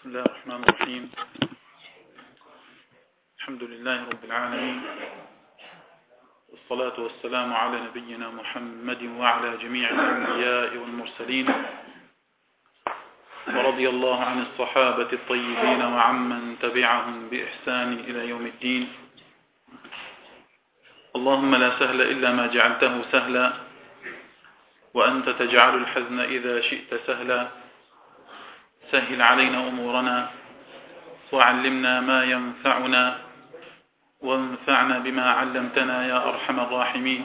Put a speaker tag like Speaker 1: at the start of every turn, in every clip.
Speaker 1: بسم الله الرحمن الرحيم. الحمد لله رب العالمين، والصلاة والسلام على نبينا محمد وعلى جميع الأنبياء والمرسلين، ورضي الله عن الصحابة الطيبين وعمن تبعهم بإحسان إلى يوم الدين. اللهم لا سهل إلا ما جعلته سهلا، وأنت تجعل الحزن إذا شئت سهلا. سهل علينا أمورنا، وعلمنا ما ينفعنا، وانفعنا بما علمتنا يا أرحم الراحمين.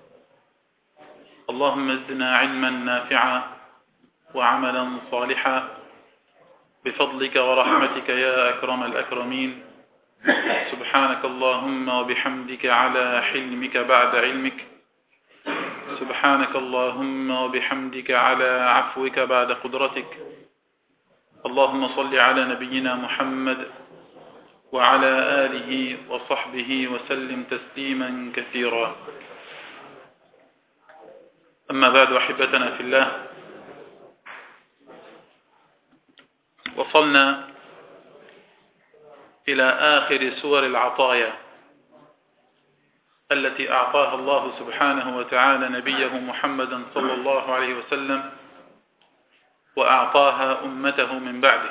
Speaker 1: اللهم زدنا علما نافعا وعملا صالحا بفضلك ورحمتك يا أكرم الأكرمين. سبحانك اللهم وبحمدك على حلمك بعد علمك، سبحانك اللهم وبحمدك على عفوك بعد قدرتك. اللهم صل على نبينا محمد وعلى آله وصحبه وسلم تسليما كثيرا. أما بعد، أحبتنا في الله، وصلنا إلى آخر سور العطايا التي أعطاها الله سبحانه وتعالى نبيه محمدا صلى الله عليه وسلم، وأعطاها أمته من بعده.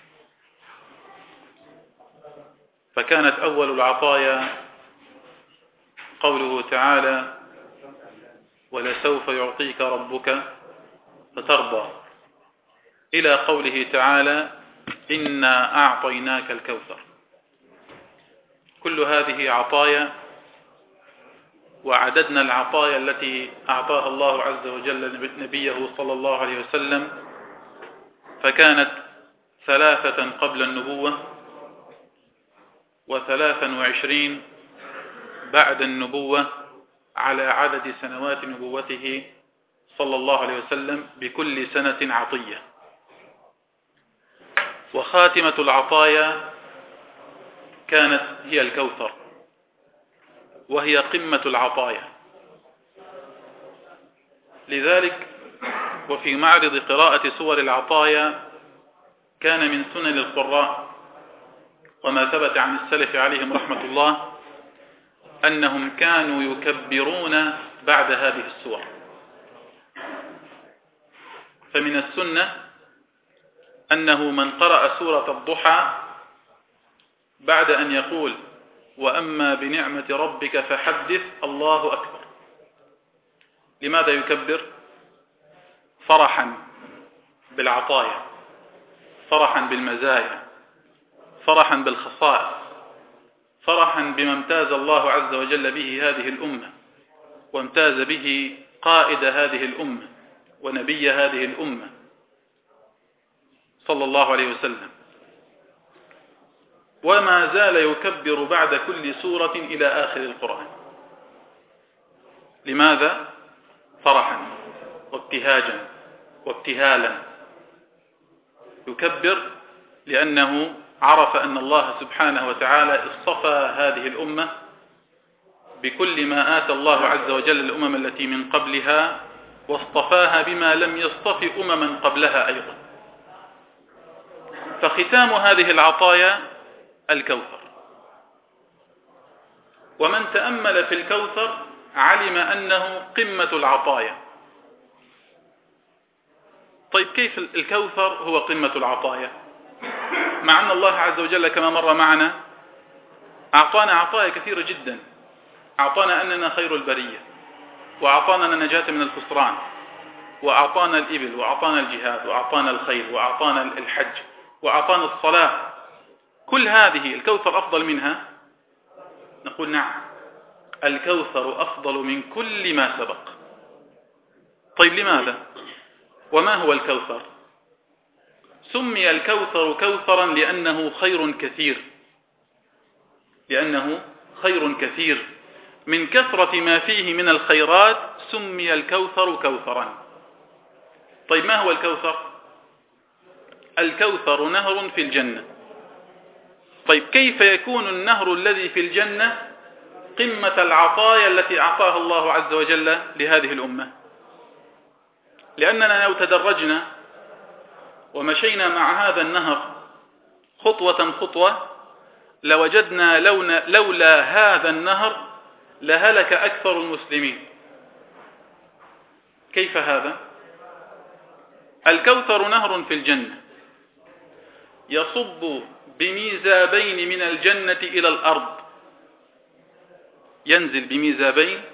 Speaker 1: فكانت أول العطايا قوله تعالى: ولسوف يعطيك ربك فترضى، إلى قوله تعالى: إنا أعطيناك الكوثر. كل هذه عطايا، وعددنا العطايا التي أعطاها الله عز وجل نبيه صلى الله عليه وسلم، فكانت 3 قبل النبوة، 23 بعد النبوة، على عدد سنوات نبوته صلى الله عليه وسلم، بكل سنة عطية. وخاتمة العطايا كانت هي الكوثر، وهي قمة العطايا. لذلك وفي معرض قراءة سور العطايا كان من سنن القراء وما ثبت عن السلف عليهم رحمة الله أنهم كانوا يكبرون بعد هذه السور. فمن السنة أنه من قرأ سورة الضحى بعد أن يقول: وأما بنعمة ربك فحدث، الله أكبر. لماذا يكبر؟ فرحا بالعطايا، فرحا بالمزايا، فرحا بالخصائص، فرحا بما امتاز الله عز وجل به هذه الأمة، وامتاز به قائد هذه الأمة ونبي هذه الأمة صلى الله عليه وسلم. وما زال يكبر بعد كل سورة إلى آخر القرآن. لماذا؟ فرحا وابتهاجا وابتهالا. يكبر لأنه عرف أن الله سبحانه وتعالى اصطفى هذه الأمة بكل ما آتى الله عز وجل الأمم التي من قبلها، واصطفاها بما لم يصطف أمما قبلها أيضا. فختام هذه العطايا الكوثر. ومن تأمل في الكوثر علم أنه قمة العطايا. طيب، كيف الكوثر هو قمة العطايا؟ مع أن الله عز وجل كما مر معنا أعطانا عطايا كثيرة جدا. أعطانا أننا خير البرية، وأعطانا النجاة من الخسران، وأعطانا الإبل، وأعطانا الجهاد، وأعطانا الخيل، وأعطانا الحج، وأعطانا الصلاة. كل هذه الكوثر أفضل منها؟ نقول نعم، الكوثر أفضل من كل ما سبق. طيب، لماذا؟ وما هو الكوثر؟ سمي الكوثر كوثرا لأنه خير كثير، لأنه خير كثير. من كثرة ما فيه من الخيرات سمي الكوثر كوثرا. طيب، ما هو الكوثر؟ الكوثر نهر في الجنة. طيب، كيف يكون النهر الذي في الجنة قمة العطايا التي أعطاها الله عز وجل لهذه الأمة؟ لأننا لو تدرجنا ومشينا مع هذا النهر خطوة خطوة لوجدنا لولا هذا النهر لهلك أكثر المسلمين. كيف هذا؟ الكوثر نهر في الجنة يصب بميزابين من الجنة إلى الأرض، ينزل بميزابين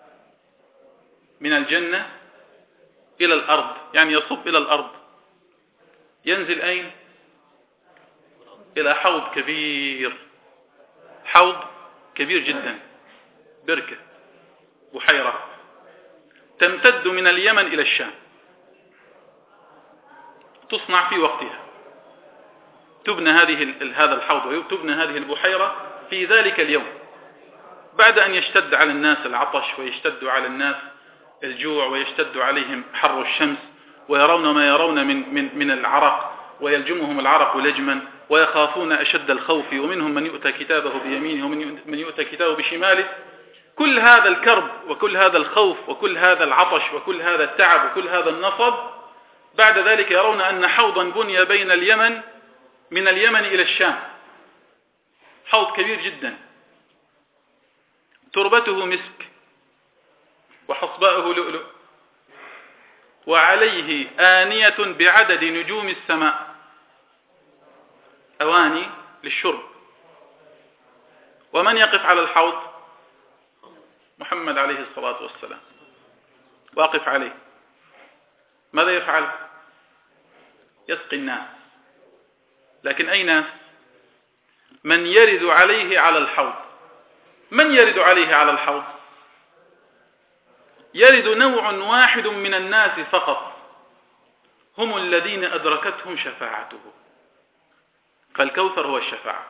Speaker 1: من الجنة إلى الأرض، يعني يصب إلى الأرض. ينزل أين؟ إلى حوض كبير، حوض كبير جدا، بركة، بحيرة تمتد من اليمن إلى الشام، تصنع في وقتها. تبنى هذا الحوض وتبنى هذه البحيرة في ذلك اليوم، بعد أن يشتد على الناس العطش ويشتد على الناس الجوع ويشتد عليهم حر الشمس ويرون ما يرون من العرق ويلجمهم العرق لجما ويخافون أشد الخوف، ومنهم من يؤتى كتابه بيمينه ومن من يؤتى كتابه بشماله. كل هذا الكرب وكل هذا الخوف وكل هذا العطش وكل هذا التعب وكل هذا النصب، بعد ذلك يرون أن حوضا بني بين اليمن من اليمن إلى الشام، حوض كبير جدا، تربته مسك وحصباؤه لؤلؤ، وعليه آنية بعدد نجوم السماء، أواني للشرب. ومن يقف على الحوض؟ محمد عليه الصلاة والسلام واقف عليه. ماذا يفعل؟ يسقي الناس. لكن أي ناس؟ من يرد عليه على الحوض. من يرد عليه على الحوض؟ يرد نوع واحد من الناس فقط، هم الذين أدركتهم شفاعته. فالكوثر هو الشفاعة،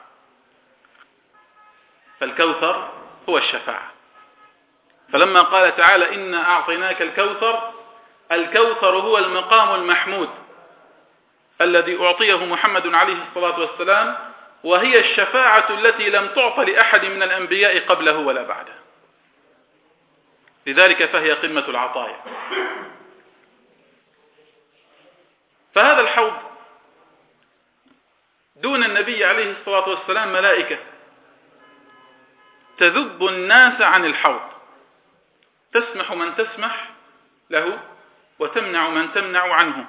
Speaker 1: فالكوثر هو الشفاعة. فلما قال تعالى إنا أعطيناك الكوثر، الكوثر هو المقام المحمود الذي أعطيه محمد عليه الصلاة والسلام، وهي الشفاعة التي لم تعط لأحد من الأنبياء قبله ولا بعده، لذلك فهي قمة العطايا. فهذا الحوض دون النبي عليه الصلاة والسلام ملائكة تذب الناس عن الحوض، تسمح من تسمح له وتمنع من تمنع عنه.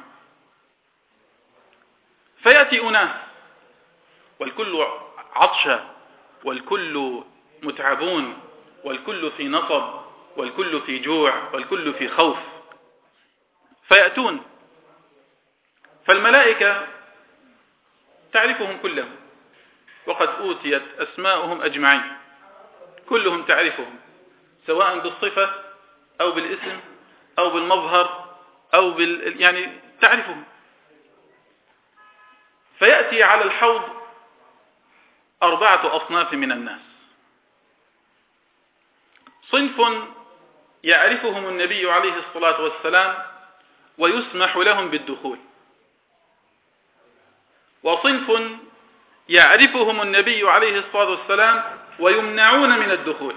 Speaker 1: فيأتي أناس والكل عطشى والكل متعبون والكل في نصب والكل في جوع والكل في خوف، فيأتون، فالملائكة تعرفهم كلهم وقد أوتيت أسماؤهم أجمعين، كلهم تعرفهم سواء بالصفة أو بالاسم أو بالمظهر أو يعني تعرفهم. فيأتي على الحوض 4 أصناف من الناس. صنف يعرفهم النبي عليه الصلاة والسلام ويسمح لهم بالدخول، وصنف يعرفهم النبي عليه الصلاة والسلام ويمنعون من الدخول،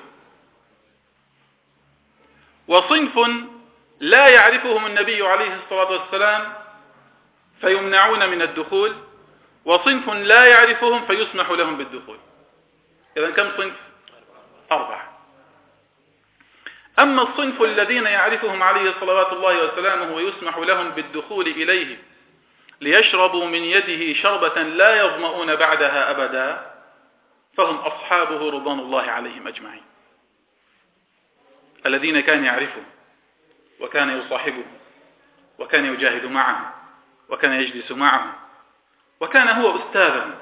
Speaker 1: وصنف لا يعرفهم النبي عليه الصلاة والسلام فيمنعون من الدخول، وصنف لا يعرفهم فيسمح لهم بالدخول. إذن كم صنف؟ 4. أما الصنف الذين يعرفهم عليه صلوات الله وسلامه ويسمح لهم بالدخول إليه ليشربوا من يده شربة لا يظمؤون بعدها أبدا، فهم أصحابه رضوان الله عليهم أجمعين، الذين كان يعرفهم وكان يصاحبهم وكان يجاهد معهم وكان يجلس معهم وكان هو أستاذهم،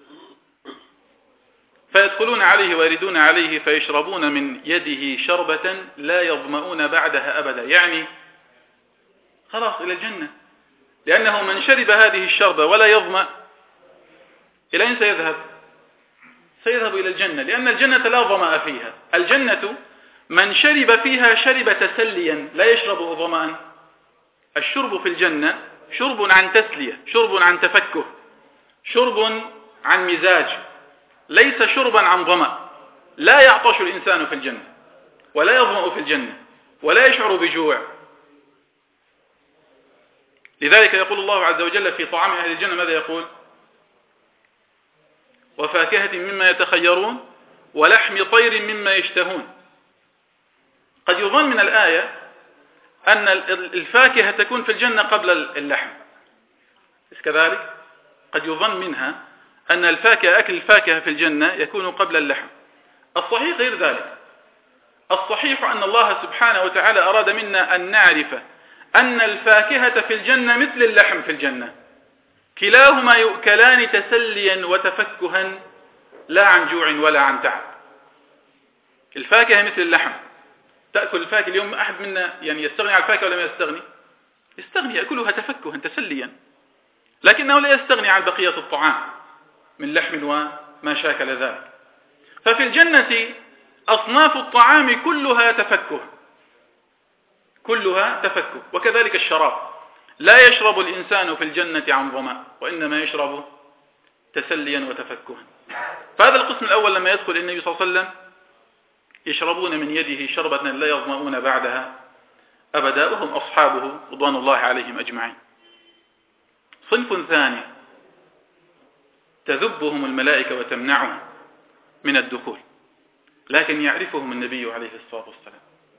Speaker 1: فيدخلون عليه ويردون عليه فيشربون من يده شربة لا يظمؤون بعدها أبدا، يعني خلاص إلى الجنة، لأنه من شرب هذه الشربة ولا يظمأ إلى أين سيذهب؟ سيذهب إلى الجنة، لأن الجنة لا ظمأ فيها. الجنة من شرب فيها شرب تسليا لا يشرب ظمأ. الشرب في الجنة شرب عن تسلية، شرب عن تفكه، شرب عن مزاج، ليس شربا عن ظمأ. لا يعطش الإنسان في الجنة ولا يظمأ في الجنة ولا يشعر بجوع. لذلك يقول الله عز وجل في طعام أهل الجنة، ماذا يقول؟ وفاكهة مما يتخيرون ولحم طير مما يشتهون. قد يظن من الآية أن الفاكهة تكون في الجنة قبل اللحم، كذلك قد يظن منها أن أكل الفاكهة في الجنة يكون قبل اللحم. الصحيح غير ذلك. الصحيح أن الله سبحانه وتعالى أراد منا أن نعرف أن الفاكهة في الجنة مثل اللحم في الجنة، كلاهما يؤكلان تسليا وتفكها لا عن جوع ولا عن تعب. الفاكهة مثل اللحم، تأكل الفاكهة. اليوم أحد منا يعني يستغني عن الفاكهة ولا ما يستغني؟ يستغني، يأكلها تفكها تسليا، لكنه لا يستغني عن بقية الطعام من لحم وما شاكل ذلك. ففي الجنة أصناف الطعام كلها تفكه، كلها تفكه. وكذلك الشراب، لا يشرب الإنسان في الجنة عن ظمأ، وإنما يشرب تسليا وتفكها. فهذا القسم الأول لما يدخل النبي صلى الله عليه وسلم يشربون من يده شربة لا يظمؤون بعدها أبدا، وهم أصحابه رضوان الله عليهم أجمعين. صنف ثاني تذبهم الملائكة وتمنعهم من الدخول، لكن يعرفهم النبي عليه الصلاة والسلام.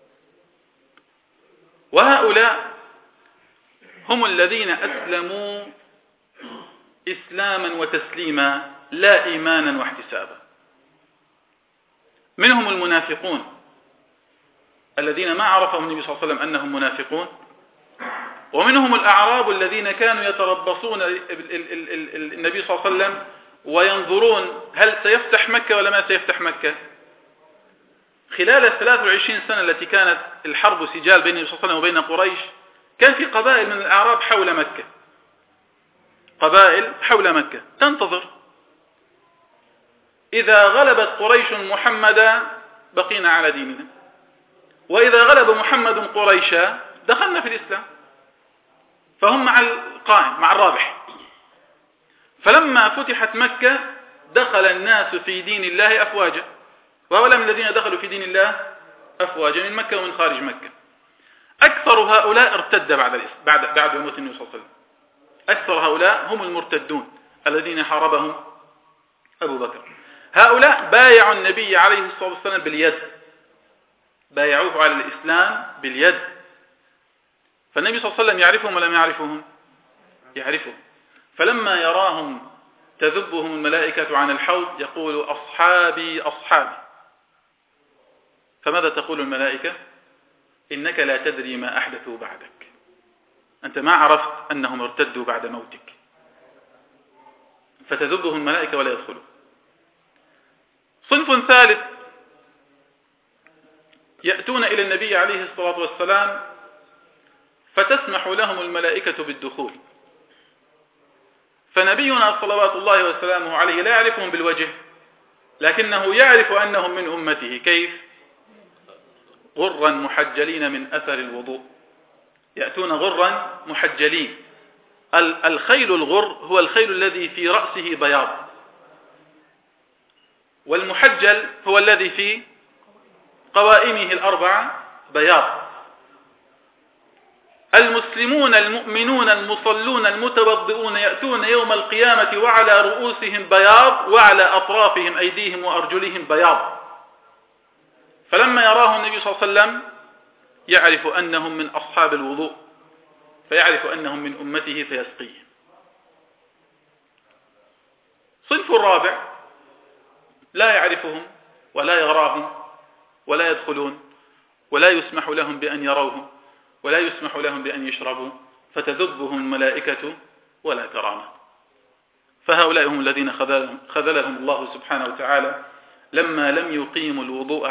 Speaker 1: وهؤلاء هم الذين أسلموا إسلاما وتسليما لا إيمانا واحتسابا. منهم المنافقون الذين ما عرفهم النبي صلى الله عليه وسلم أنهم منافقون، ومنهم الأعراب الذين كانوا يتربصون النبي صلى الله عليه وسلم وينظرون هل سيفتح مكة ولا ما سيفتح مكة. خلال 23 سنة التي كانت الحرب سجال بين النبي صلى الله عليه وسلم وبين قريش، كان في قبائل من الأعراب حول مكة، قبائل حول مكة تنتظر. إذا غلبت قريش محمدا بقينا على ديننا، وإذا غلب محمد قريشا دخلنا في الإسلام. فهم مع القائم، مع الرابح. فلما فتحت مكة دخل الناس في دين الله أفواجا، وهؤلاء من الذين دخلوا في دين الله أفواجا من مكة ومن خارج مكة. أكثر هؤلاء ارتد بعد موت النبي صلى الله عليه وسلم. أكثر هؤلاء هم المرتدون الذين حاربهم أبو بكر. هؤلاء بايعوا النبي عليه الصلاة والسلام باليد، بايعوه على الإسلام باليد. فالنبي صلى الله عليه وسلم يعرفهم ولا ما يعرفهم؟ يعرفهم. فلما يراهم تذبهم الملائكة عن الحوض يقول أصحابي أصحابي. فماذا تقول الملائكة؟ إنك لا تدري ما أحدثوا بعدك، أنت ما عرفت أنهم ارتدوا بعد موتك. فتذبهم الملائكة ولا يدخلوا. صنف ثالث يأتون إلى النبي عليه الصلاة والسلام فتسمح لهم الملائكة بالدخول. فنبينا صلوات الله وسلامه عليه لا يعرفهم بالوجه، لكنه يعرف أنهم من أمته. كيف؟ غرا محجلين من أثر الوضوء، يأتون غرا محجلين. الخيل الغر هو الخيل الذي في رأسه بياض، والمحجل هو الذي في قوائمه الأربعة بياض. المسلمون المؤمنون المصلون المتوضئون يأتون يوم القيامة وعلى رؤوسهم بياض، وعلى أطرافهم أيديهم وأرجلهم بياض. فلما يراه النبي صلى الله عليه وسلم يعرف أنهم من أصحاب الوضوء، فيعرف أنهم من أمته فيسقيهم. صنف الرابع لا يعرفهم ولا يراهم ولا يدخلون، ولا يسمح لهم بأن يروهم، ولا يسمح لهم بأن يشربوا، فتذبهم الملائكة ولا كرامة. فهؤلاء هم الذين خذلهم الله سبحانه وتعالى لما لم يقيموا الوضوء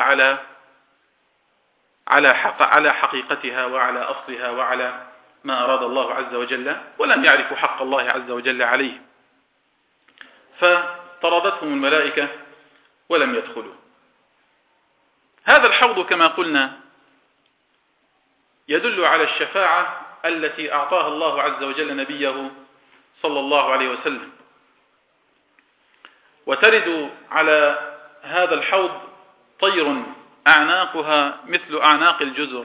Speaker 1: على حقيقتها وعلى أصلها وعلى ما أراد الله عز وجل، ولم يعرفوا حق الله عز وجل عليهم، فطردتهم الملائكة ولم يدخلوا. هذا الحوض كما قلنا يدل على الشفاعة التي أعطاها الله عز وجل نبيه صلى الله عليه وسلم. وترد على هذا الحوض طير أعناقها مثل أعناق الجزر،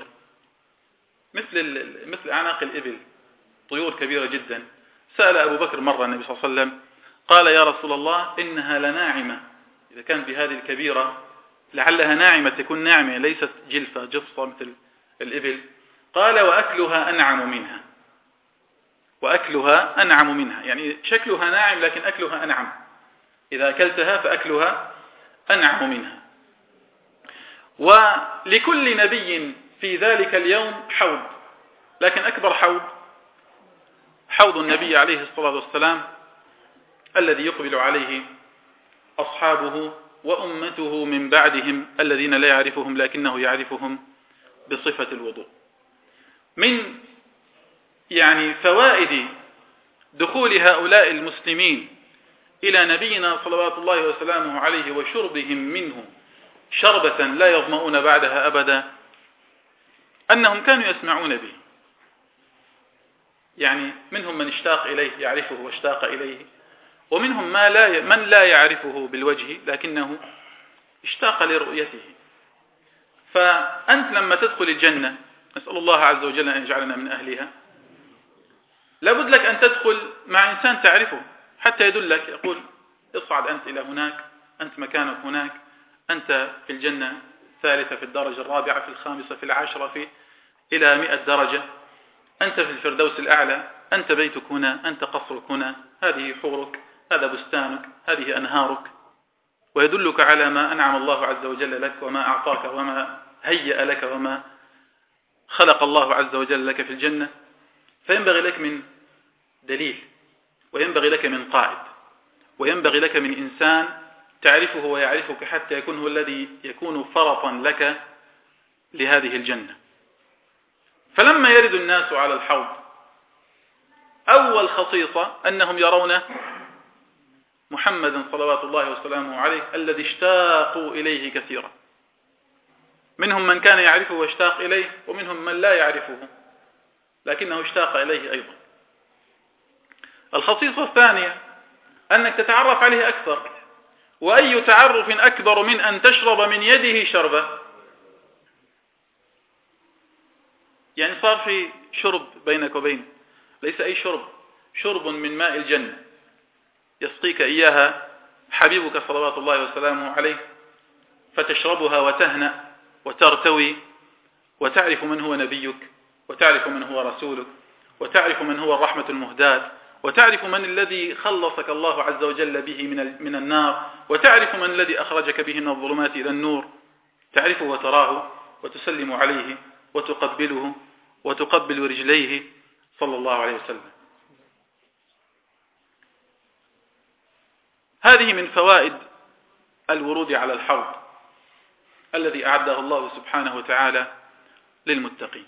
Speaker 1: مثل أعناق الإبل، طيور كبيرة جدا. سأل أبو بكر مرة النبي صلى الله عليه وسلم قال يا رسول الله إنها لناعمة، إذا كان بهذه الكبيرة لعلها ناعمة، تكون ناعمة ليست جلفة جفصة مثل الإبل. قال وأكلها أنعم منها، وأكلها أنعم منها، يعني شكلها ناعم لكن أكلها أنعم، إذا أكلتها فأكلها أنعم منها. ولكل نبي في ذلك اليوم حوض، لكن أكبر حوض النبي عليه الصلاة والسلام الذي يقبل عليه أصحابه وأمته من بعدهم الذين لا يعرفهم لكنه يعرفهم بصفة الوضوء. من يعني فوائد دخول هؤلاء المسلمين إلى نبينا صلوات الله وسلامه عليه وشربهم منه شربة لا يظمؤون بعدها أبدا أنهم كانوا يسمعون به، يعني منهم من اشتاق إليه يعرفه واشتاق إليه، ومنهم من لا يعرفه بالوجه لكنه اشتاق لرؤيته. فأنت لما تدخل الجنة، نسأل الله عز وجل أن يجعلنا من أهلها، لابد لك أن تدخل مع إنسان تعرفه حتى يدلك، يقول اصعد أنت إلى هناك، أنت مكانك هناك، أنت في الجنة الثالثة في الدرجة الرابعة في الخامسة في العاشرة إلى 100 درجة، أنت في الفردوس الأعلى، أنت بيتك هنا، أنت قصرك هنا، هذه حورك، هذا بستانك، هذه أنهارك، ويدلك على ما أنعم الله عز وجل لك وما أعطاك وما هيأ لك وما خلق الله عز وجل لك في الجنة. فينبغي لك من دليل، وينبغي لك من قائد، وينبغي لك من إنسان تعرفه ويعرفك حتى يكون هو الذي يكون فرطا لك لهذه الجنة. فلما يرد الناس على الحوض أول خصيصة أنهم يرون محمدا صلوات الله وسلامه عليه الذي اشتاقوا إليه كثيرا، منهم من كان يعرفه واشتاق إليه، ومنهم من لا يعرفه لكنه اشتاق إليه أيضا. الخصيصة الثانية أنك تتعرف عليه أكثر، وأي تعرف أكبر من أن تشرب من يده شربة؟ يعني صار في شرب بينك وبينه، ليس أي شرب من ماء الجنة يسقيك إياها حبيبك صلوات الله وسلامه عليه، فتشربها وتهنأ وترتوي وتعرف من هو نبيك، وتعرف من هو رسولك، وتعرف من هو الرحمة المهداة، وتعرف من الذي خلصك الله عز وجل به من النار، وتعرف من الذي أخرجك به من الظلمات إلى النور، تعرفه وتراه وتسلم عليه وتقبله وتقبل رجليه صلى الله عليه وسلم. هذه من فوائد الورود على الحوض الذي أعده الله سبحانه وتعالى للمتقين.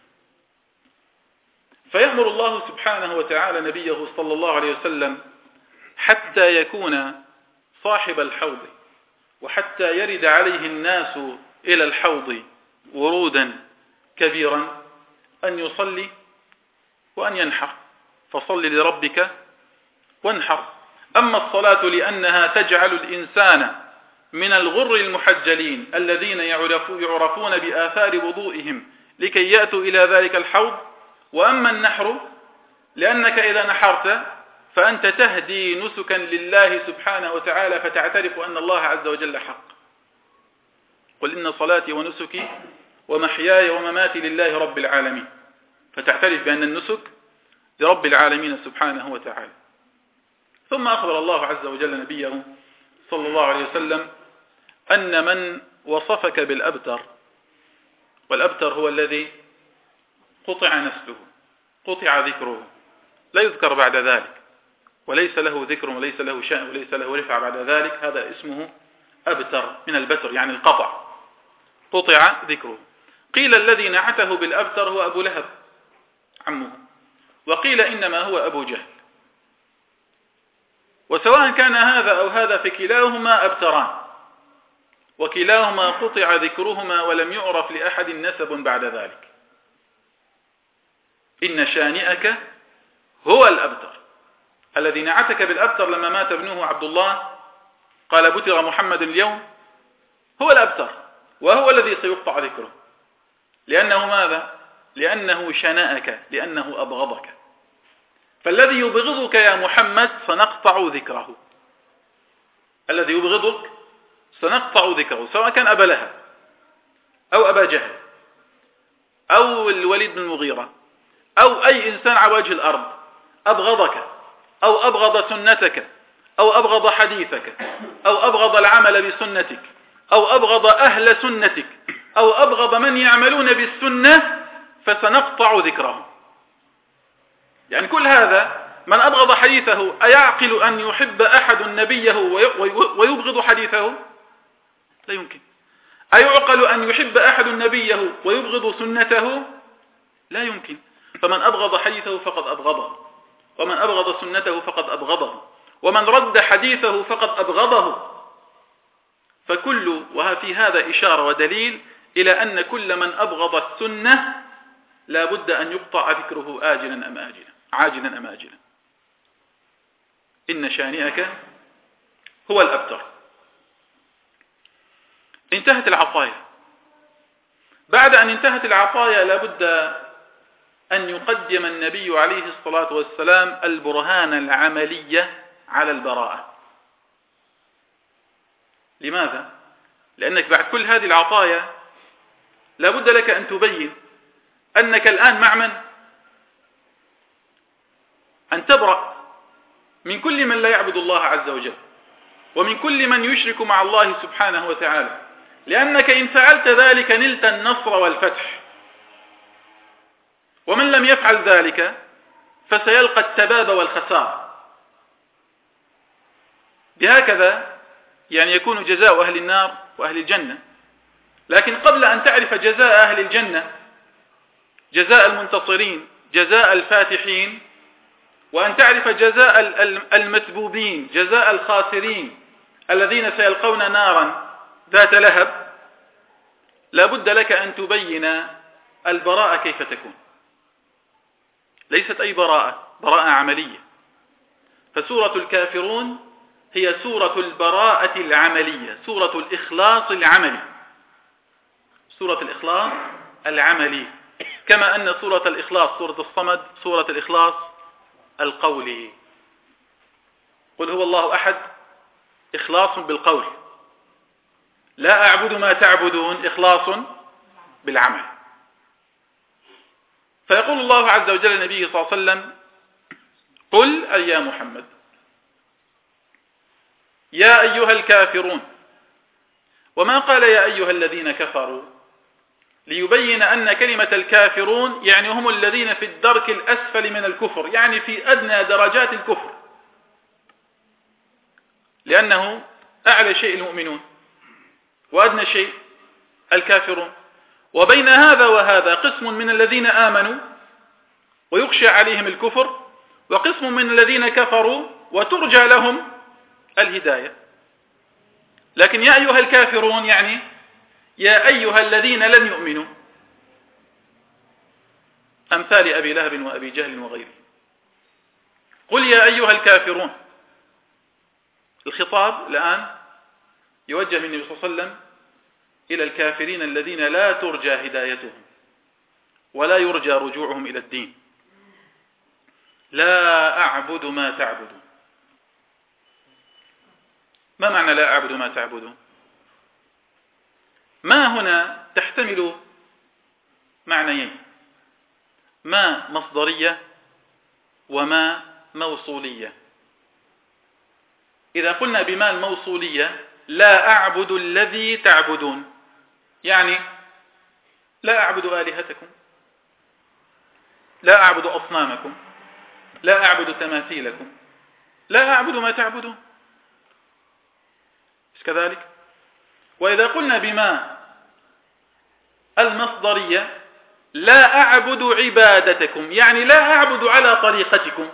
Speaker 1: فيأمر الله سبحانه وتعالى نبيه صلى الله عليه وسلم حتى يكون صاحب الحوض، وحتى يرد عليه الناس إلى الحوض ورودا كبيرا، أن يصلي وأن ينحر، فصل لربك وانحر. أما الصلاة لأنها تجعل الإنسان من الغر المحجلين الذين يعرفون بآثار وضوئهم لكي يأتوا إلى ذلك الحوض. وأما النحر لأنك إذا نحرت فأنت تهدي نسكا لله سبحانه وتعالى، فتعترف أن الله عز وجل حق. قل إن صلاتي ونسكي ومحياي ومماتي لله رب العالمين، فتعترف بأن النسك لرب العالمين سبحانه وتعالى. ثم أخبر الله عز وجل نبيه صلى الله عليه وسلم أن من وصفك بالأبتر، والأبتر هو الذي قطع نسله، قطع ذكره، لا يذكر بعد ذلك، وليس له ذكر وليس له شأن وليس له رفع بعد ذلك، هذا اسمه أبتر، من البتر يعني القطع، قطع ذكره. قيل الذي نعته بالأبتر هو أبو لهب عمه، وقيل إنما هو أبو جهل. وسواء كان هذا أو هذا فكلاهما أبتران، وكلاهما قطع ذكرهما ولم يعرف لأحد نسب بعد ذلك. إن شانئك هو الأبتر. الذي نعتك بالأبتر لما مات ابنه عبد الله قال بتر محمد اليوم، هو الأبتر، وهو الذي سيقطع ذكره. لأنه ماذا؟ لأنه شنأك، لأنه أبغضك. فالذي يبغضك يا محمد سنقطع ذكره، الذي يبغضك سنقطع ذكره، سواء كان أبا لهب أو أبا جهل أو الوليد بن المغيرة أو أي إنسان على وجه الأرض أبغضك أو أبغض سنتك أو أبغض حديثك أو أبغض العمل بسنتك أو أبغض أهل سنتك أو أبغض من يعملون بالسنة، فسنقطع ذكرهم. يعني كل هذا من أبغض حديثه أيعقل أن يحب أحد نبيه ويبغض حديثه؟ لا يمكن. أيعقل أن يحب أحد نبيه ويبغض سنته؟ لا يمكن. فمن أبغض حديثه فقد أبغضه، ومن أبغض سنته فقد أبغضه، ومن رد حديثه فقد أبغضه. وفي هذا إشارة ودليل إلى أن كل من أبغض السنة لا بد أن يقطع ذكره عاجلا أم آجلا. إن شانئك هو الأبتر. انتهت العطايا. بعد أن انتهت العطايا لا بد أن يقدم النبي عليه الصلاة والسلام البرهان العملي على البراءة. لماذا؟ لأنك بعد كل هذه العطايا لا بد لك أن تبين أنك الآن مع من؟ أن تبرأ من كل من لا يعبد الله عز وجل، ومن كل من يشرك مع الله سبحانه وتعالى، لأنك إن فعلت ذلك نلت النصر والفتح، ومن لم يفعل ذلك فسيلقى التباب والخسارة. بهكذا يعني يكون جزاء أهل النار وأهل الجنة. لكن قبل أن تعرف جزاء أهل الجنة، جزاء المنتصرين، جزاء الفاتحين، وأن تعرف جزاء المثبوبين، جزاء الخاسرين الذين سيلقون نارا ذات لهب، لا بد لك أن تبين البراءة كيف تكون. ليست أي براءة عملية. فسورة الكافرون هي سورة البراءة العملية، سورة الإخلاص العملي، سورة الإخلاص العملي، كما أن سورة الإخلاص سورة الصمد سورة الإخلاص القولي. قل هو الله أحد إخلاص بالقول، لا أعبد ما تعبدون إخلاص بالعمل. فيقول الله عز وجل لنبيه صلى الله عليه وسلم: قل أي يا محمد يا أيها الكافرون. وما قال يا أيها الذين كفروا ليبين أن كلمة الكافرون يعني هم الذين في الدرك الأسفل من الكفر، يعني في أدنى درجات الكفر، لأنه أعلى شيء المؤمنون وأدنى شيء الكافرون، وبين هذا وهذا قسم من الذين آمنوا ويخشى عليهم الكفر، وقسم من الذين كفروا وترجى لهم الهداية. لكن يا أيها الكافرون يعني يا أيها الذين لم يؤمنوا، أمثال أبي لهب وأبي جهل وغيره. قل يا أيها الكافرون. الخطاب الآن يوجه من النبي صلى الله عليه وسلم إلى الكافرين الذين لا ترجى هدايتهم ولا يرجى رجوعهم إلى الدين. لا أعبد ما تعبدون. ما معنى لا أعبد ما تعبدون؟ ما هنا تحتمل معنيين: ما مصدرية وما موصولية. إذا قلنا بما الموصولية لا أعبد الذي تعبدون، يعني لا أعبد آلهتكم، لا أعبد أصنامكم، لا أعبد تماثيلكم، لا أعبد ما تعبدون. مش كذلك؟ وإذا قلنا بما المصدرية لا أعبد عبادتكم، يعني لا أعبد على طريقتكم،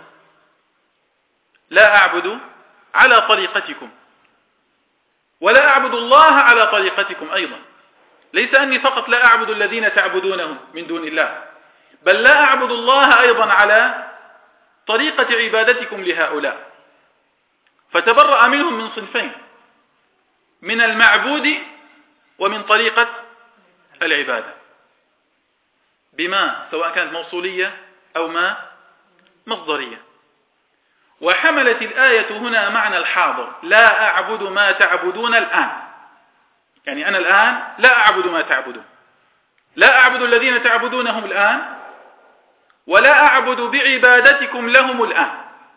Speaker 1: لا أعبد على طريقتكم، ولا أعبد الله على طريقتكم أيضا. ليس أني فقط لا أعبد الذين تعبدونهم من دون الله، بل لا أعبد الله أيضا على طريقة عبادتكم لهؤلاء. فتبرأ منهم من صنفين: من المعبود ومن طريقة العبادة، بما سواء كانت موصولية أو ما مصدرية. وحمل فحملت الآية هنا معنى الحاضر، لا أعبد ما تعبدون الآن. يعني أنا الآن لا أعبد ما تعبدون، لا أعبد الذين تعبدونهم الآن، ولا أعبد بعبادتكم لهم الآن،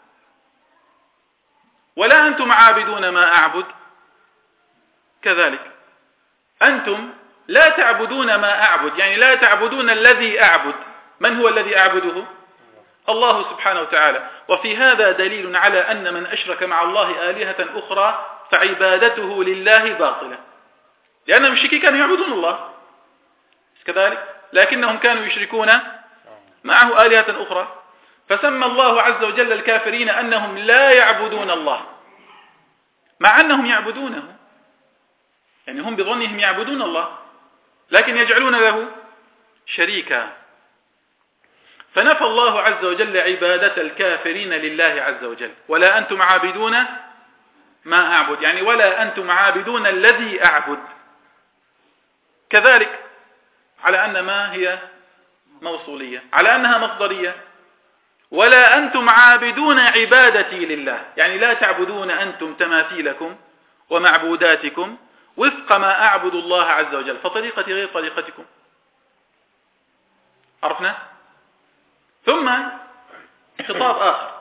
Speaker 1: ولا أنتم عابدون ما أعبد كذلك. أنتم لا تعبدون ما أعبد، يعني لا تعبدون الذي أعبد. من هو الذي أعبده؟ الله سبحانه وتعالى. وفي هذا دليل على أن من أشرك مع الله آلهة أخرى فعبادته لله باطلة، لأن المشركين كانوا يعبدون الله كذلك، لكنهم كانوا يشركون معه آلهة أخرى، فسمى الله عز وجل الكافرين أنهم لا يعبدون الله مع أنهم يعبدونه. يعني هم بظنهم يعبدون الله لكن يجعلون له شريكا. فنفى الله عز وجل عبادة الكافرين لله عز وجل. ولا أنتم عابدون ما أعبد، يعني ولا أنتم عابدون الذي أعبد. كذلك على أن ما هي موصولية، على أنها مصدرية. ولا أنتم عابدون عبادتي لله، يعني لا تعبدون أنتم تماثيلكم ومعبوداتكم وفق ما أعبد الله عز وجل، فطريقتي غير طريقتكم. عرفنا؟ ثم خطاب آخر،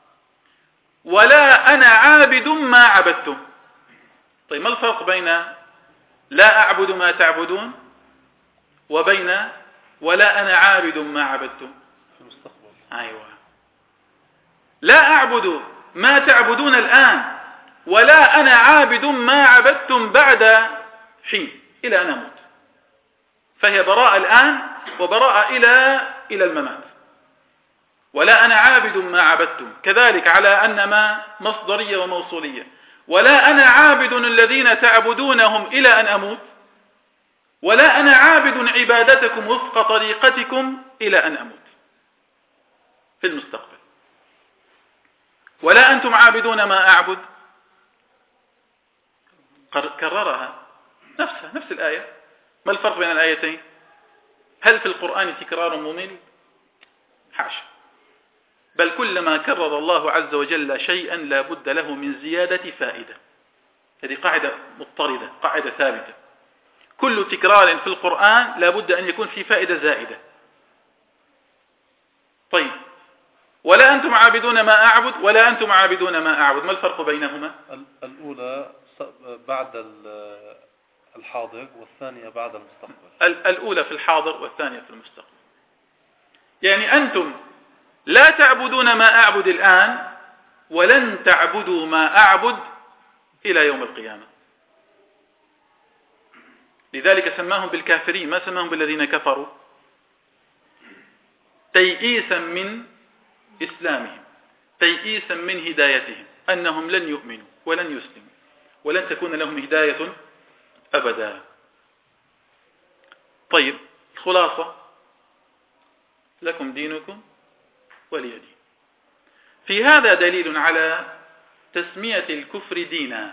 Speaker 1: ولا أنا عابد ما عبدتم. طيب ما الفرق بين لا أعبد ما تعبدون وبين ولا أنا عابد ما عبدتم؟
Speaker 2: في المستقبل.
Speaker 1: أيوة، لا أعبد ما تعبدون الآن، ولا أنا عابد ما عبدتم بعد حين إلى أن أموت. فهي براءة الآن وبراءة إلى الممات. ولا أنا عابد ما عبدتم، كذلك على أن ما مصدرية وموصولية. ولا أنا عابد الذين تعبدونهم إلى أن أموت، ولا أنا عابد عبادتكم وفق طريقتكم إلى أن أموت في المستقبل. ولا أنتم عابدون ما أعبد، كررها نفس الآية. ما الفرق بين الآيتين؟ هل في القرآن تكرار ممل؟ حاشا، بل كلما كرر الله عز وجل شيئا لا بد له من زيادة فائدة. هذه قاعدة مضطردة، قاعدة ثابتة. كل تكرار في القرآن لا بد أن يكون في فائدة زائدة. طيب، ولا أنتم عابدون ما أعبد ولا أنتم عابدون ما أعبد، ما الفرق بينهما؟
Speaker 2: الأولى بعد الحاضر والثانية بعد المستقبل.
Speaker 1: الأولى في الحاضر والثانية في المستقبل. يعني أنتم لا تعبدون ما أعبد الآن، ولن تعبدوا ما أعبد إلى يوم القيامة. لذلك سماهم بالكافرين، ما سماهم بالذين كفروا، تيئيسا من إسلامهم، تيئيسا من هدايتهم، أنهم لن يؤمنوا ولن يسلموا ولن تكون لهم هداية أبدا. طيب، خلاصة، لكم دينكم ولي دين. في هذا دليل على تسمية الكفر دينا.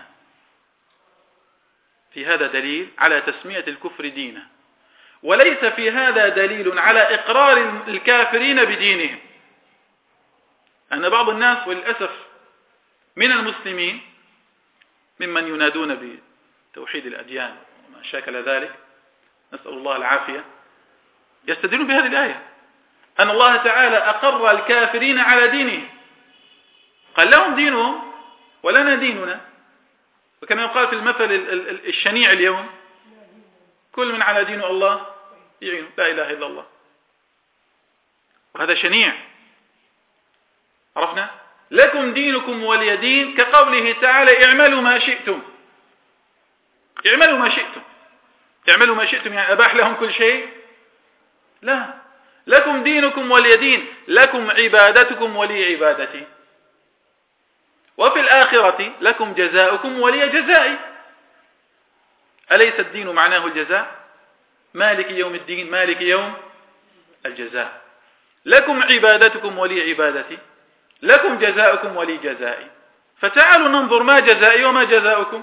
Speaker 1: في هذا دليل على تسمية الكفر دينا، وليس في هذا دليل على إقرار الكافرين بدينهم. أن بعض الناس وللأسف من المسلمين ممن ينادون بتوحيد الأديان وما شاكل ذلك، نسأل الله العافية، يستدلون بهذه الآية أن الله تعالى أقر الكافرين على دينهم، قال لهم دينهم ولنا ديننا. وكما يقال في المثل الشنيع اليوم، كل من على دين الله يعين، لا إله إلا الله. وهذا شنيع. عرفنا؟ لكم دينكم ولي دين، كقوله تعالى اعملوا ما شئتم. اعملوا ما شئتم، اعملوا ما شئتم يعني أباح لهم كل شيء؟ لا، لكم دينكم ولي دين، لكم عبادتكم ولي عبادتي، وفي الآخرة لكم جزاؤكم ولي جزائي. أليس الدين معناه الجزاء؟ مالك يوم الدين، مالك يوم الجزاء. لكم عبادتكم ولي عبادتي، لكم جزاؤكم ولي جزائي. فتعالوا ننظر ما جزائي وما جزاؤكم.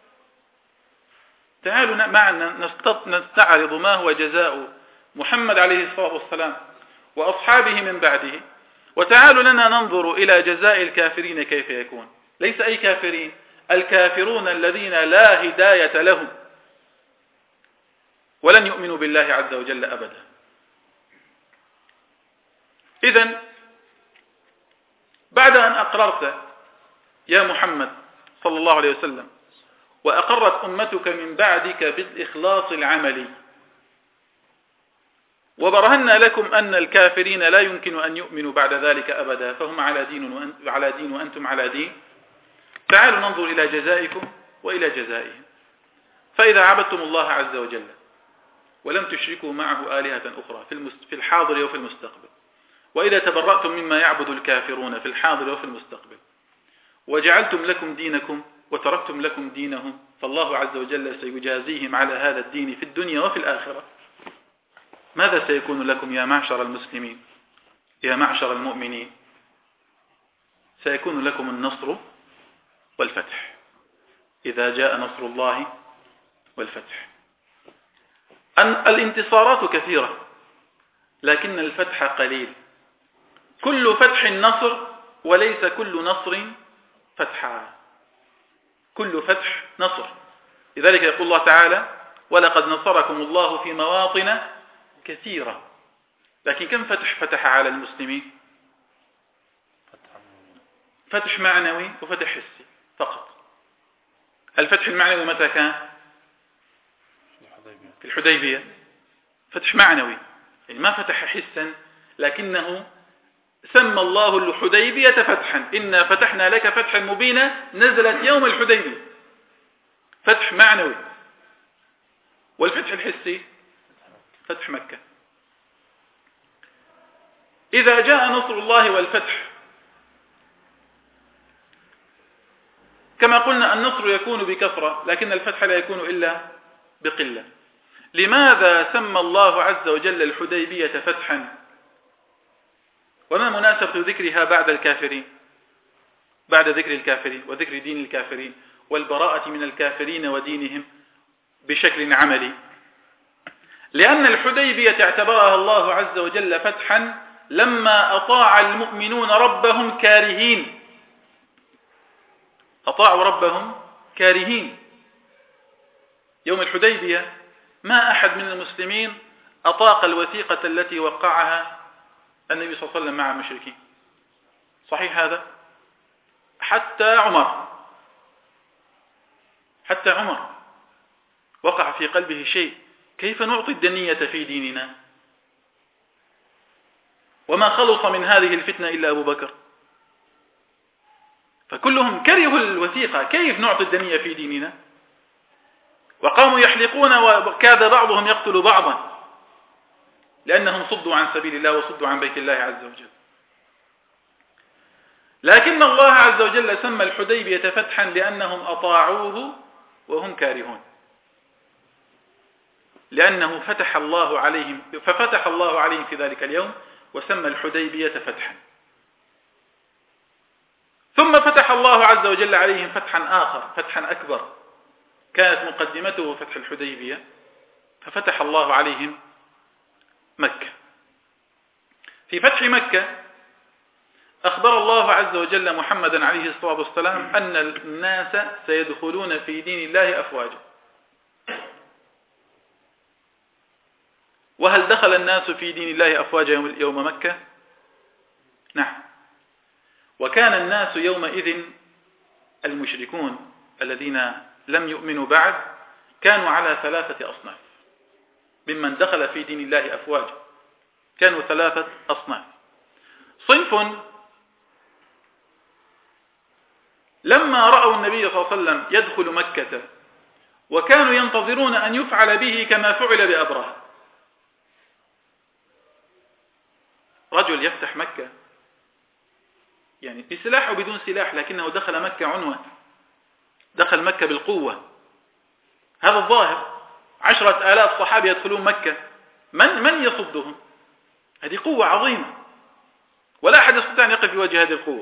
Speaker 1: تعالوا معنا نستعرض ما هو جزاء محمد عليه الصلاة والسلام وأصحابه من بعده، وتعالوا لنا ننظر إلى جزاء الكافرين كيف يكون. ليس أي كافرين، الكافرون الذين لا هداية لهم ولن يؤمنوا بالله عز وجل أبدا. إذن بعد أن أقررت يا محمد صلى الله عليه وسلم وأقرت أمتك من بعدك بالإخلاص العملي، وبرهنا لكم أن الكافرين لا يمكن أن يؤمنوا بعد ذلك أبدا، فهم على دين وأنتم على دين، تعالوا ننظر إلى جزائكم وإلى جزائهم. فإذا عبدتم الله عز وجل ولم تشركوا معه آلهة أخرى في الحاضر وفي المستقبل، وإذا تبرأتم مما يعبد الكافرون في الحاضر وفي المستقبل، وجعلتم لكم دينكم وتركتم لكم دينهم، فالله عز وجل سيجازيهم على هذا الدين في الدنيا وفي الآخرة. ماذا سيكون لكم يا معشر المسلمين، يا معشر المؤمنين؟ سيكون لكم النصر والفتح إذا جاء نصر الله والفتح. الانتصارات كثيرة لكن الفتح قليل. كل فتح نصر وليس كل نصر فتحا. كل فتح نصر. لذلك يقول الله تعالى: ولقد نصركم الله في مواطن كثيرة. لكن كم فتح على المسلمين؟ فتح معنوي وفتح حسي فقط. الفتح المعنوي متى كان؟ في الحديبية. فتح معنوي يعني ما فتح حسا، لكنه سمى الله الحديبية فتحا. إنا فتحنا لك فتحا مبينا نزلت يوم الحديبية. فتح معنوي. والفتح الحسي فتح مكة. إذا جاء نصر الله والفتح، كما قلنا النصر يكون بكثرة لكن الفتح لا يكون إلا بقلة. لماذا سمى الله عز وجل الحديبية فتحا؟ وما مناسبة ذكرها بعد الكافرين، بعد ذكر الكافرين وذكر دين الكافرين والبراءة من الكافرين ودينهم بشكل عملي؟ لأن الحديبية اعتبرها الله عز وجل فتحا لما أطاع المؤمنون ربهم كارهين. أطاعوا ربهم كارهين. يوم الحديبية ما أحد من المسلمين أطاق الوثيقة التي وقعها النبي صلى الله عليه وسلم مع المشركين. صحيح هذا؟ حتى عمر وقع في قلبه شيء: كيف نعطي الدنية في ديننا؟ وما خلص من هذه الفتنة إلا أبو بكر. فكلهم كرهوا الوثيقة، كيف نعطي الدنية في ديننا؟ وقاموا يحلقون وكاد بعضهم يقتل بعضا لأنهم صدوا عن سبيل الله وصدوا عن بيت الله عز وجل. لكن الله عز وجل سمى الحديبية فتحا لأنهم أطاعوه وهم كارهون، لأنه ففتح الله عليهم في ذلك اليوم وسمى الحديبية فتحا. ثم فتح الله عز وجل عليهم فتحا آخر، فتحا أكبر، كانت مقدمته فتح الحديبية، ففتح الله عليهم مكة. في فتح مكة أخبر الله عز وجل محمدا عليه الصلاة والسلام أن الناس سيدخلون في دين الله أفواجا. وهل دخل الناس في دين الله أفواجا يوم مكة؟ نعم. وكان الناس يومئذ المشركون الذين لم يؤمنوا بعد كانوا على 3 أصناف ممن دخل في دين الله أفواجا. كانوا 3 أصناف. صنف لما رأوا النبي صلى الله عليه وسلم يدخل مكة وكانوا ينتظرون أن يفعل به كما فعل بأبرهة. رجل يفتح مكة يعني بسلاح أو بدون سلاح، لكنه دخل مكة عنوة، دخل مكة بالقوة. هذا الظاهر. 10,000 صحابي يدخلون مكة، من يصدهم؟ هذه قوة عظيمة ولا أحد يستطيع أن يقف في وجه هذه القوة.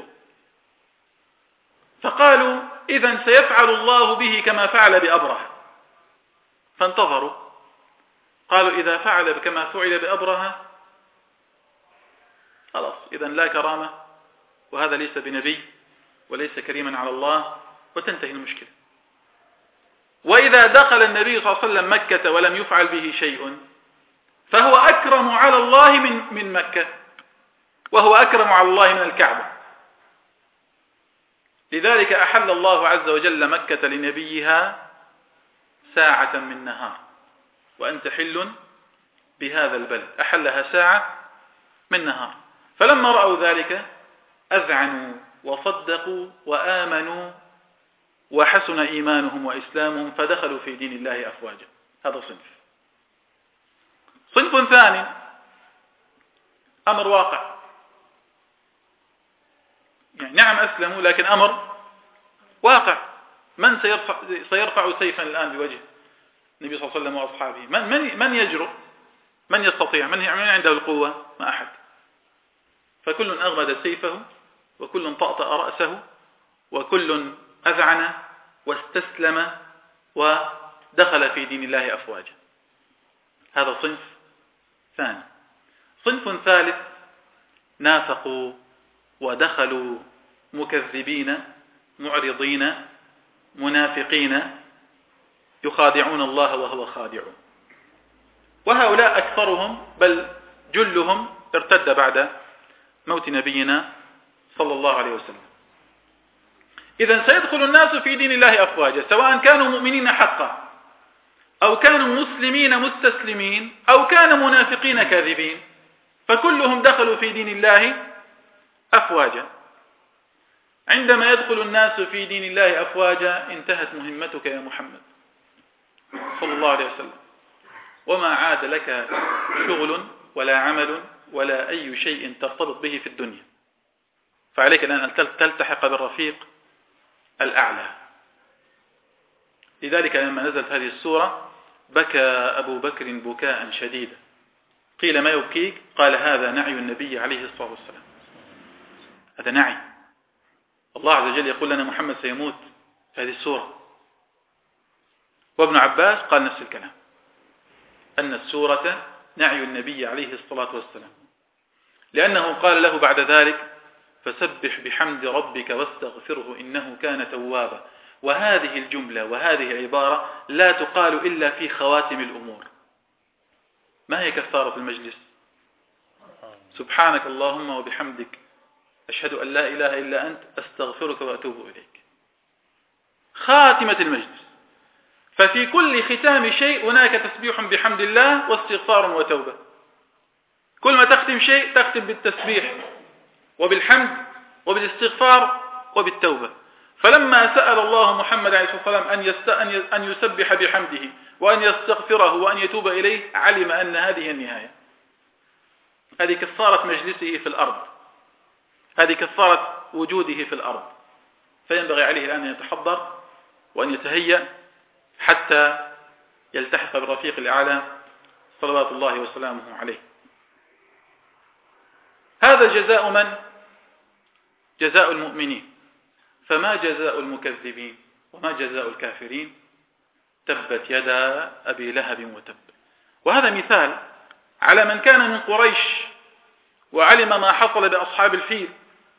Speaker 1: فقالوا إذن سيفعل الله به كما فعل بأبرهة. فانتظروا، قالوا إذا فعل كما فعل بأبرهة خلاص إذن لا كرامة، وهذا ليس بنبي وليس كريما على الله، وتنتهي المشكلة. وإذا دخل النبي صلى الله عليه وسلم مكة ولم يفعل به شيء فهو أكرم على الله من مكة، وهو أكرم على الله من الكعبة. لذلك أحل الله عز وجل مكة لنبيها ساعة من نهار، وأنت حل بهذا البلد، أحلها ساعة من نهار. فلما رأوا ذلك أذعنوا وصدقوا وآمنوا وحسن إيمانهم وإسلامهم، فدخلوا في دين الله أفواجا. هذا صنف ثاني، أمر واقع، يعني نعم أسلموا لكن أمر واقع. من سيرفع سيفا الآن بوجه النبي صلى الله عليه وسلم وأصحابه؟ من يجرؤ؟ من يستطيع؟ من عنده القوة؟ ما أحد. فكل أغمد سيفه، وكل طأطأ رأسه، وكل أذعن واستسلم ودخل في دين الله أفواجا. هذا صنف ثاني. صنف ثالث نافقوا ودخلوا مكذبين معرضين منافقين يخادعون الله وهو خادعون. وهؤلاء أكثرهم بل جلهم ارتد بعد موت نبينا صلى الله عليه وسلم. إذن سيدخل الناس في دين الله أفواجا، سواء كانوا مؤمنين حقا أو كانوا مسلمين مستسلمين أو كانوا منافقين كاذبين، فكلهم دخلوا في دين الله أفواجا. عندما يدخل الناس في دين الله أفواجا انتهت مهمتك يا محمد صلى الله عليه وسلم، وما عاد لك شغل ولا عمل ولا أي شيء ترتبط به في الدنيا، فعليك الآن أن تلتحق بالرفيق الأعلى. لذلك لما نزلت هذه السورة بكى أبو بكر بكاء شديدا. قيل ما يبكيك؟ قال هذا نعي النبي عليه الصلاة والسلام. هذا نعي. الله عز وجل يقول لنا محمد سيموت في هذه السورة. وابن عباس قال نفس الكلام، أن السورة نعي النبي عليه الصلاة والسلام، لأنه قال له بعد ذلك فسبح بحمد ربك واستغفره إنه كان توابا. وهذه الجملة وهذه العبارة لا تقال إلا في خواتم الأمور. ما هي كفارة المجلس؟ سبحانك اللهم وبحمدك أشهد أن لا إله إلا أنت أستغفرك وأتوب إليك. خاتمة المجلس. ففي كل ختام شيء هناك تسبيح بحمد الله واستغفار وتوبة. كل ما تختم شيء تختم بالتسبيح وبالحمد وبالاستغفار وبالتوبة. فلما سأل الله محمد عليه الصلاة والسلام أن يسبح بحمده وأن يستغفره وأن يتوب إليه، علم أن هذه النهاية، هذه كفارة مجلسه في الأرض، هذه كفارة وجوده في الأرض. فينبغي عليه الآن أن يتحضر وأن يتهيأ حتى يلتحق بالرفيق الأعلى صلوات الله وسلامه عليه. هذا جزاء من؟ جزاء المؤمنين. فما جزاء المكذبين وما جزاء الكافرين؟ تبت يدا أبي لهب وتب. وهذا مثال على من كان من قريش وعلم ما حصل بأصحاب الفيل،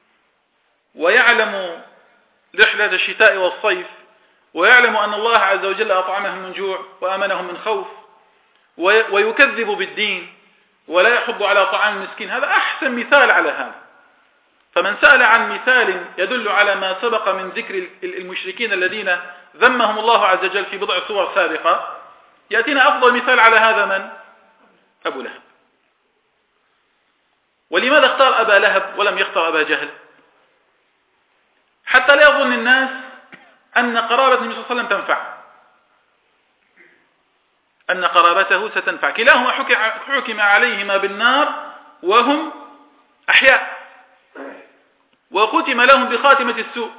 Speaker 1: ويعلم رحلة الشتاء والصيف، ويعلم أن الله عز وجل أطعمهم من جوع وأمنهم من خوف، ويكذب بالدين ولا يحض على طعام المسكين. هذا أحسن مثال على هذا. فمن سأل عن مثال يدل على ما سبق من ذكر المشركين الذين ذمهم الله عز وجل في بضع سور سابقة، يأتينا أفضل مثال على هذا من؟ أبو لهب. ولماذا اختار أبا لهب ولم يختار أبا جهل؟ حتى لا يظن الناس أن قرابة النبي صلى الله عليه وسلم تنفع، أن قرابته ستنفع. كلاهما حكم عليهما بالنار وهم أحياء، وختم لهم بخاتمة السوء.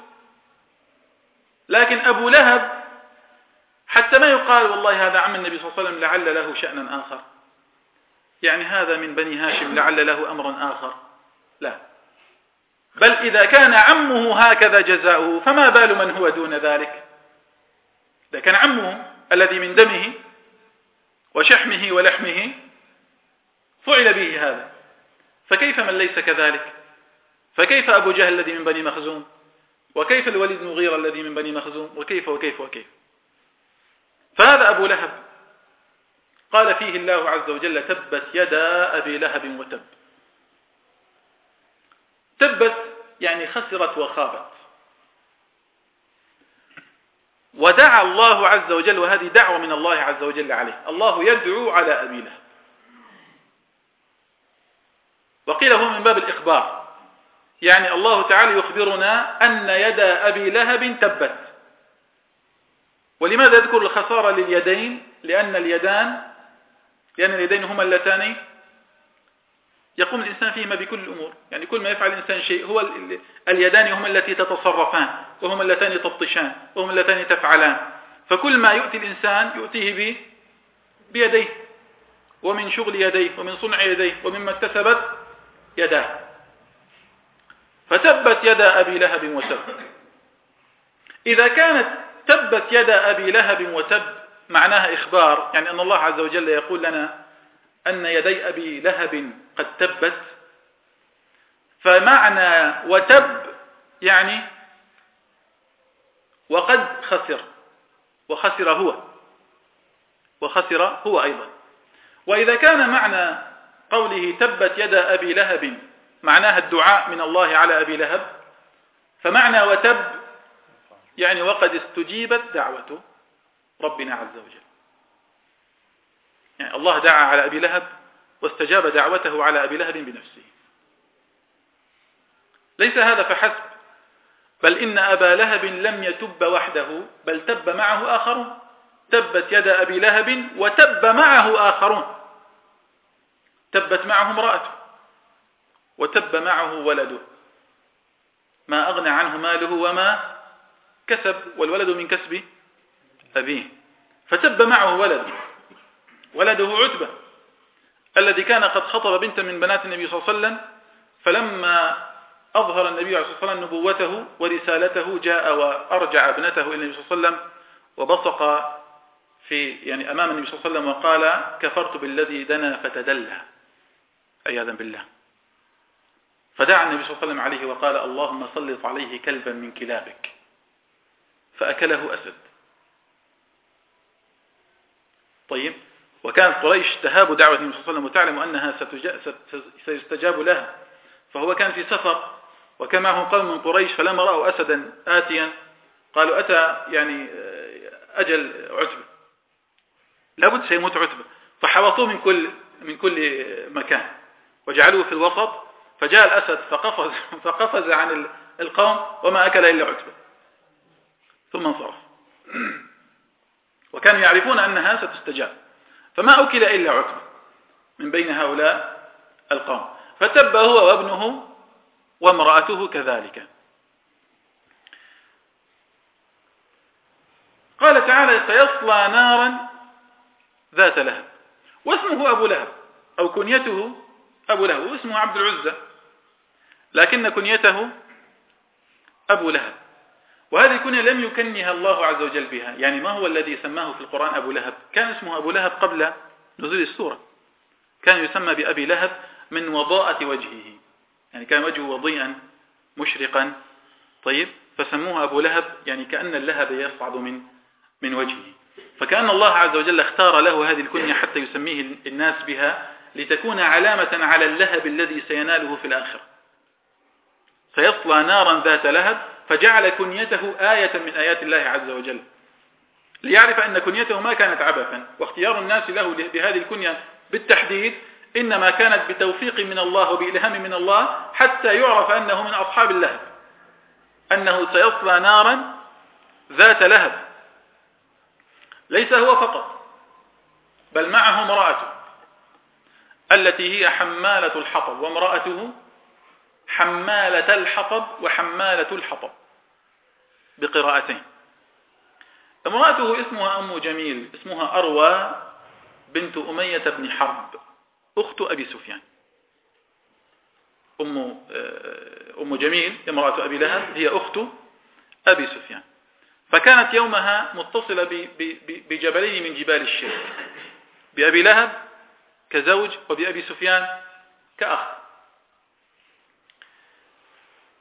Speaker 1: لكن أبو لهب حتى ما يقال والله هذا عم النبي صلى الله عليه وسلم لعل له شأنا آخر، يعني هذا من بني هاشم لعل له أمر آخر، لا، بل إذا كان عمه هكذا جزاؤه فما بال من هو دون ذلك. إذا كان عمه الذي من دمه وشحمه ولحمه فعل به هذا، فكيف من ليس كذلك؟ فكيف أبو جهل الذي من بني مخزوم؟ وكيف الوليد بن مغيرة الذي من بني مخزوم؟ وكيف وكيف وكيف؟ فهذا أبو لهب قال فيه الله عز وجل تبت يدا أبي لهب وتب. تبت يعني خسرت وخابت. ودعا الله عز وجل، وهذه دعوة من الله عز وجل عليه، الله يدعو على أبي لهب، وقيل هو من باب الإخبار، يعني الله تعالى يخبرنا أن يد أبي لهب تبت. ولماذا يذكر الخسارة لليدين؟ لأن اليدين هما اللتان يقوم الإنسان فيهما بكل الأمور، يعني كل ما يفعل الإنسان شيء هو اليدان هما التي تتصرفان، وهما اللتان تبطشان، وهما اللتان تفعلان. فكل ما يؤتي الإنسان يؤتيه بيديه، ومن شغل يديه، ومن صنع يديه، ومما اكتسبت يداه. فتبت يد أبي لهب وتب. إذا كانت تبت يد أبي لهب وتب معناها إخبار، يعني أن الله عز وجل يقول لنا أن يدي أبي لهب قد تبت، فمعنى وتب يعني وقد خسر، وخسر هو أيضا. وإذا كان معنى قوله تبت يد أبي لهب معناها الدعاء من الله على أبي لهب، فمعنى وتب يعني وقد استجيبت دعوة ربنا عز وجل، يعني الله دعا على أبي لهب واستجاب دعوته على أبي لهب بنفسه. ليس هذا فحسب، بل إن أبا لهب لم يتب وحده، بل تب معه آخرون. تبت يد أبي لهب وتب معه آخرون، تبت معه امرأته، وتب معه ولده، ما أغنى عنه ماله وما كسب، والولد من كسب أبيه. فتب معه ولده عتبة الذي كان قد خطب بنتا من بنات النبي صلى الله عليه وسلم، فلما أظهر النبي عليه الصلاة والسلام نبوته ورسالته جاء وأرجع ابنته إلى النبي صلى الله عليه وسلم، وبصق أمام النبي صلى الله عليه وسلم وقال كفرت بالذي دنا فتدلى، عياذا بالله. فدعا النبي صلى الله عليه وسلم عليه وقال اللهم سلط عليه كلبا من كلابك، فأكله أسد. طيب، وكانت قريش تهاب دعوة النبي صلى الله عليه وسلم وتعلم أنها سيستجاب لها، فهو كان في سفر وكان معه قوم من قريش، فلما رأوا أسدا آتيا قالوا أتى أجل عتبة، لابد سيموت عتبة، فحوطوه من كل مكان وجعلوه في الوسط، فجاء الأسد فقفز عن القوم وما أكل إلا عتبة ثم انصرف. وكانوا يعرفون أنها ستستجاب، فما أكل إلا عتبة من بين هؤلاء القوم. فتب هو وابنه وامرأته كذلك. قال تعالى سيصلى نارا ذات لهب، واسمه أبو لهب أو كنيته أبو لهب، واسمه عبد العزة لكن كنيته أبو لهب. وهذه الكنية لم يكنها الله عز وجل بها، يعني ما هو الذي سماه في القرآن أبو لهب؟ كان اسمه أبو لهب قبل نزول السورة، كان يسمى بأبي لهب من وضاءة وجهه، يعني كان وجهه وضيئا مشرقا. طيب، فسموه أبو لهب يعني كأن اللهب يصعد من وجهه، فكأن الله عز وجل اختار له هذه الكنية حتى يسميه الناس بها لتكون علامة على اللهب الذي سيناله في الآخرة. سيصلى نارا ذات لهب، فجعل كنيته آية من آيات الله عز وجل، ليعرف أن كنيته ما كانت عبثا، واختيار الناس له بهذه الكنية بالتحديد إنما كانت بتوفيق من الله وبإلهام من الله، حتى يعرف أنه من أصحاب اللهب، أنه سيصلى نارا ذات لهب. ليس هو فقط، بل معه امرأته التي هي حمالة الحطب، وامرأته حمالة الحطب وحمالة الحطب بقراءتين. امرأته اسمها أم جميل، اسمها أروى بنت أمية بن حرب أخت أبي سفيان. أم جميل امرأة أبي لهب هي أخت أبي سفيان، فكانت يومها متصلة بجبلين من جبال الشرك، بأبي لهب كزوج وبأبي سفيان كأخ،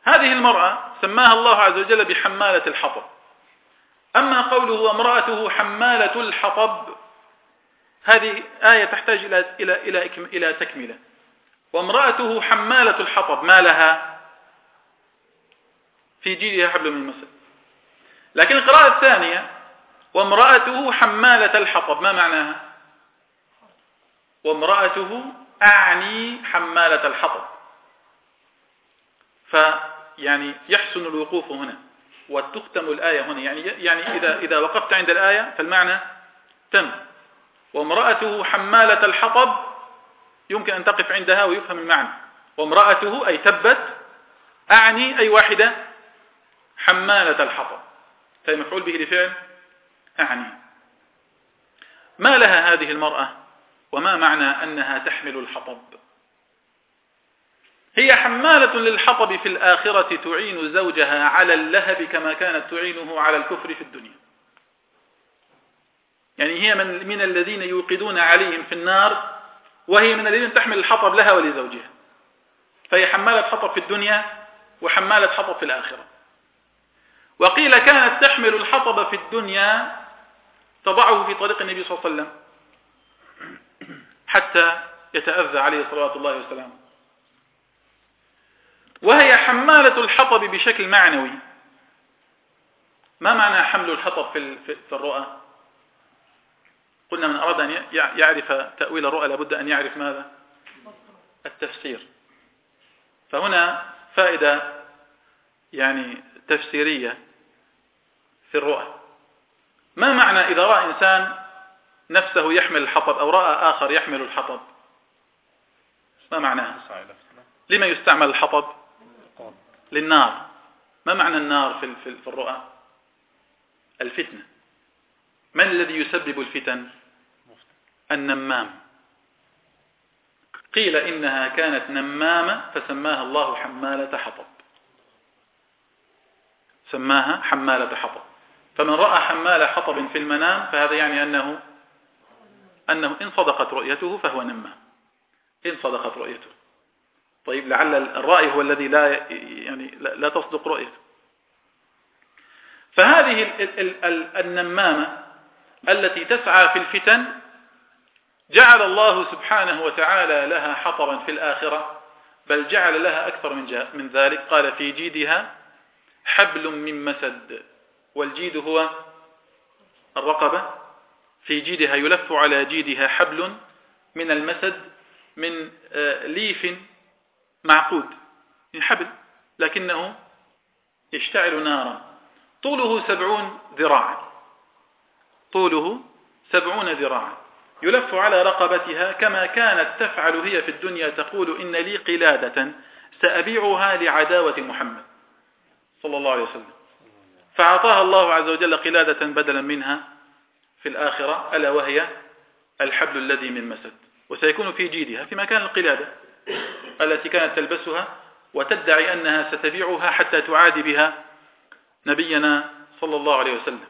Speaker 1: هذه المرأة سماها الله عز وجل بحمالة الحطب. أما قوله وامرأته حمالة الحطب، هذه آية تحتاج إلى تكملة. وامرأته حمالة الحطب ما لها؟ في جيدها حبل من مسد. لكن القراءة الثانية وامرأته حمالة الحطب ما معناها؟ وامرأته أعني حمالة الحطب. فيعني يحسن الوقوف هنا وتختم الآية هنا، يعني إذا وقفت عند الآية فالمعنى تم. وامرأته حمالة الحطب يمكن أن تقف عندها ويفهم المعنى. وامرأته أي تبت، أعني أي واحدة حمالة الحطب، فهي مفعول به لفعل أعني. ما لها هذه المرأة وما معنى أنها تحمل الحطب؟ هي حمالة للحطب في الآخرة تعين زوجها على اللهب كما كانت تعينه على الكفر في الدنيا. يعني هي من الذين يوقدون عليهم في النار، وهي من الذين تحمل الحطب لها ولزوجها. فهي حمالة حطب في الدنيا وحمالة حطب في الآخرة. وقيل كانت تحمل الحطب في الدنيا تضعه في طريق النبي صلى الله عليه وسلم حتى يتأذى عليه صلوات الله وسلامه. وهي حمالة الحطب بشكل معنوي. ما معنى حمل الحطب في الرؤى؟ قلنا من أراد أن يعرف تأويل الرؤى لابد أن يعرف ماذا؟ التفسير. فهنا فائدة يعني تفسيرية في الرؤى. ما معنى إذا رأى إنسان نفسه يحمل الحطب أو رأى آخر يحمل الحطب؟ ما معناه؟ لما يستعمل الحطب؟ للنار. ما معنى النار في الرؤى؟ الفتنة. من الذي يسبب الفتن؟ النمام. قيل إنها كانت نمامة فسماها الله حمالة حطب، سماها حمالة حطب. فمن رأى حمالة حطب في المنام فهذا يعني أنه إن صدقت رؤيته فهو نمام، إن صدقت رؤيته. طيب لعل الرأي هو الذي لا تصدق رؤيته. فهذه النمامة التي تسعى في الفتن جعل الله سبحانه وتعالى لها حطبا في الآخرة، بل جعل لها أكثر من ذلك. قال في جيدها حبل من مسد، والجيد هو الرقبة. في جيدها يلف على جيدها حبل من المسد، من ليف معقود، من حبل لكنه يشتعل نارا. طوله 70 ذراعا، طوله 70 ذراعا، يلف على رقبتها كما كانت تفعل هي في الدنيا، تقول إن لي قلادة سأبيعها لعداوة محمد صلى الله عليه وسلم. فأعطاها الله عز وجل قلادة بدلا منها في الآخرة، ألا وهي الحبل الذي من مسد. وسيكون في جيدها في مكان القلادة التي كانت تلبسها وتدعي أنها ستبيعها حتى تعادي بها نبينا صلى الله عليه وسلم.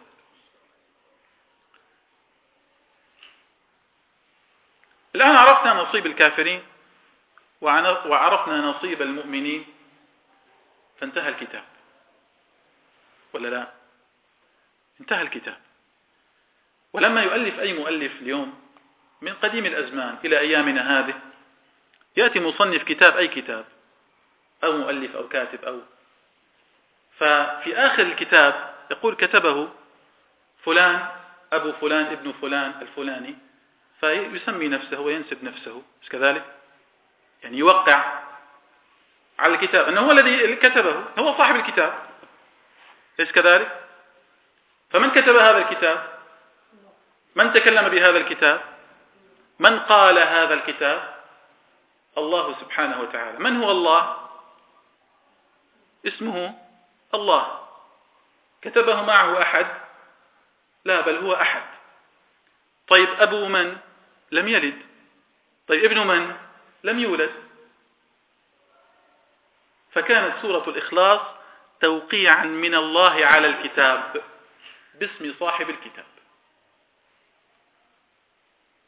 Speaker 1: الآن عرفنا نصيب الكافرين وعرفنا نصيب المؤمنين، فانتهى الكتاب ولا لا؟ انتهى الكتاب. ولما يؤلف أي مؤلف اليوم من قديم الأزمان إلى أيامنا هذه، يأتي مصنف كتاب، أي كتاب أو مؤلف أو كاتب ففي آخر الكتاب يقول كتبه فلان أبو فلان ابن فلان الفلاني، فيسمي نفسه وينسب نفسه، مش كذلك؟ يعني يوقع على الكتاب أنه هو الذي كتبه، هو صاحب الكتاب، ليس كذلك؟ فمن كتب هذا الكتاب؟ من تكلم بهذا الكتاب؟ من قال هذا الكتاب؟ الله سبحانه وتعالى. من هو الله؟ اسمه الله. كتبه معه أحد؟ لا، بل هو أحد. طيب أبو من؟ لم يلد. طيب ابن من؟ لم يولد. فكانت سورة الإخلاص توقيعا من الله على الكتاب باسم صاحب الكتاب،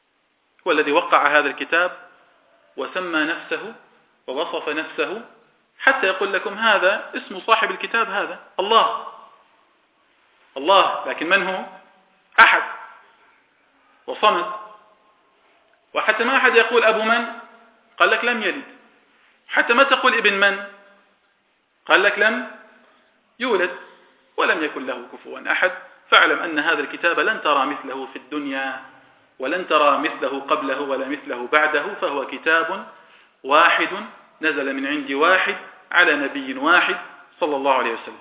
Speaker 1: هو الذي وقع هذا الكتاب وسمى نفسه ووصف نفسه، حتى يقول لكم هذا اسم صاحب الكتاب، هذا الله. الله، لكن من هو؟ أحد وصمد. وحتى ما أحد يقول أبو من؟ قال لك لم يلد. حتى ما تقول ابن من؟ قال لك لم يولد ولم يكن له كفوا أحد. فاعلم أن هذا الكتاب لن ترى مثله في الدنيا، ولن ترى مثله قبله ولا مثله بعده، فهو كتاب واحد نزل من عند واحد على نبي واحد صلى الله عليه وسلم.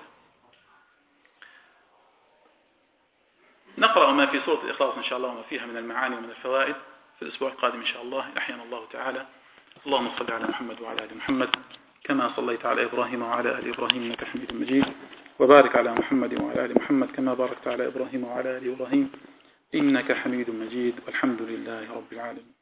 Speaker 1: نقرأ ما في سورة الإخلاص إن شاء الله وما فيها من المعاني ومن الفوائد في الأسبوع القادم إن شاء الله، أحيانا الله تعالى. اللهم صل على محمد وعلى آل محمد كما صليت على إبراهيم وعلى آل إبراهيم إنك حميد مجيد، وبارك على محمد وعلى آل محمد كما باركت على إبراهيم وعلى آل إبراهيم إنك حميد مجيد، والحمد لله رب العالمين.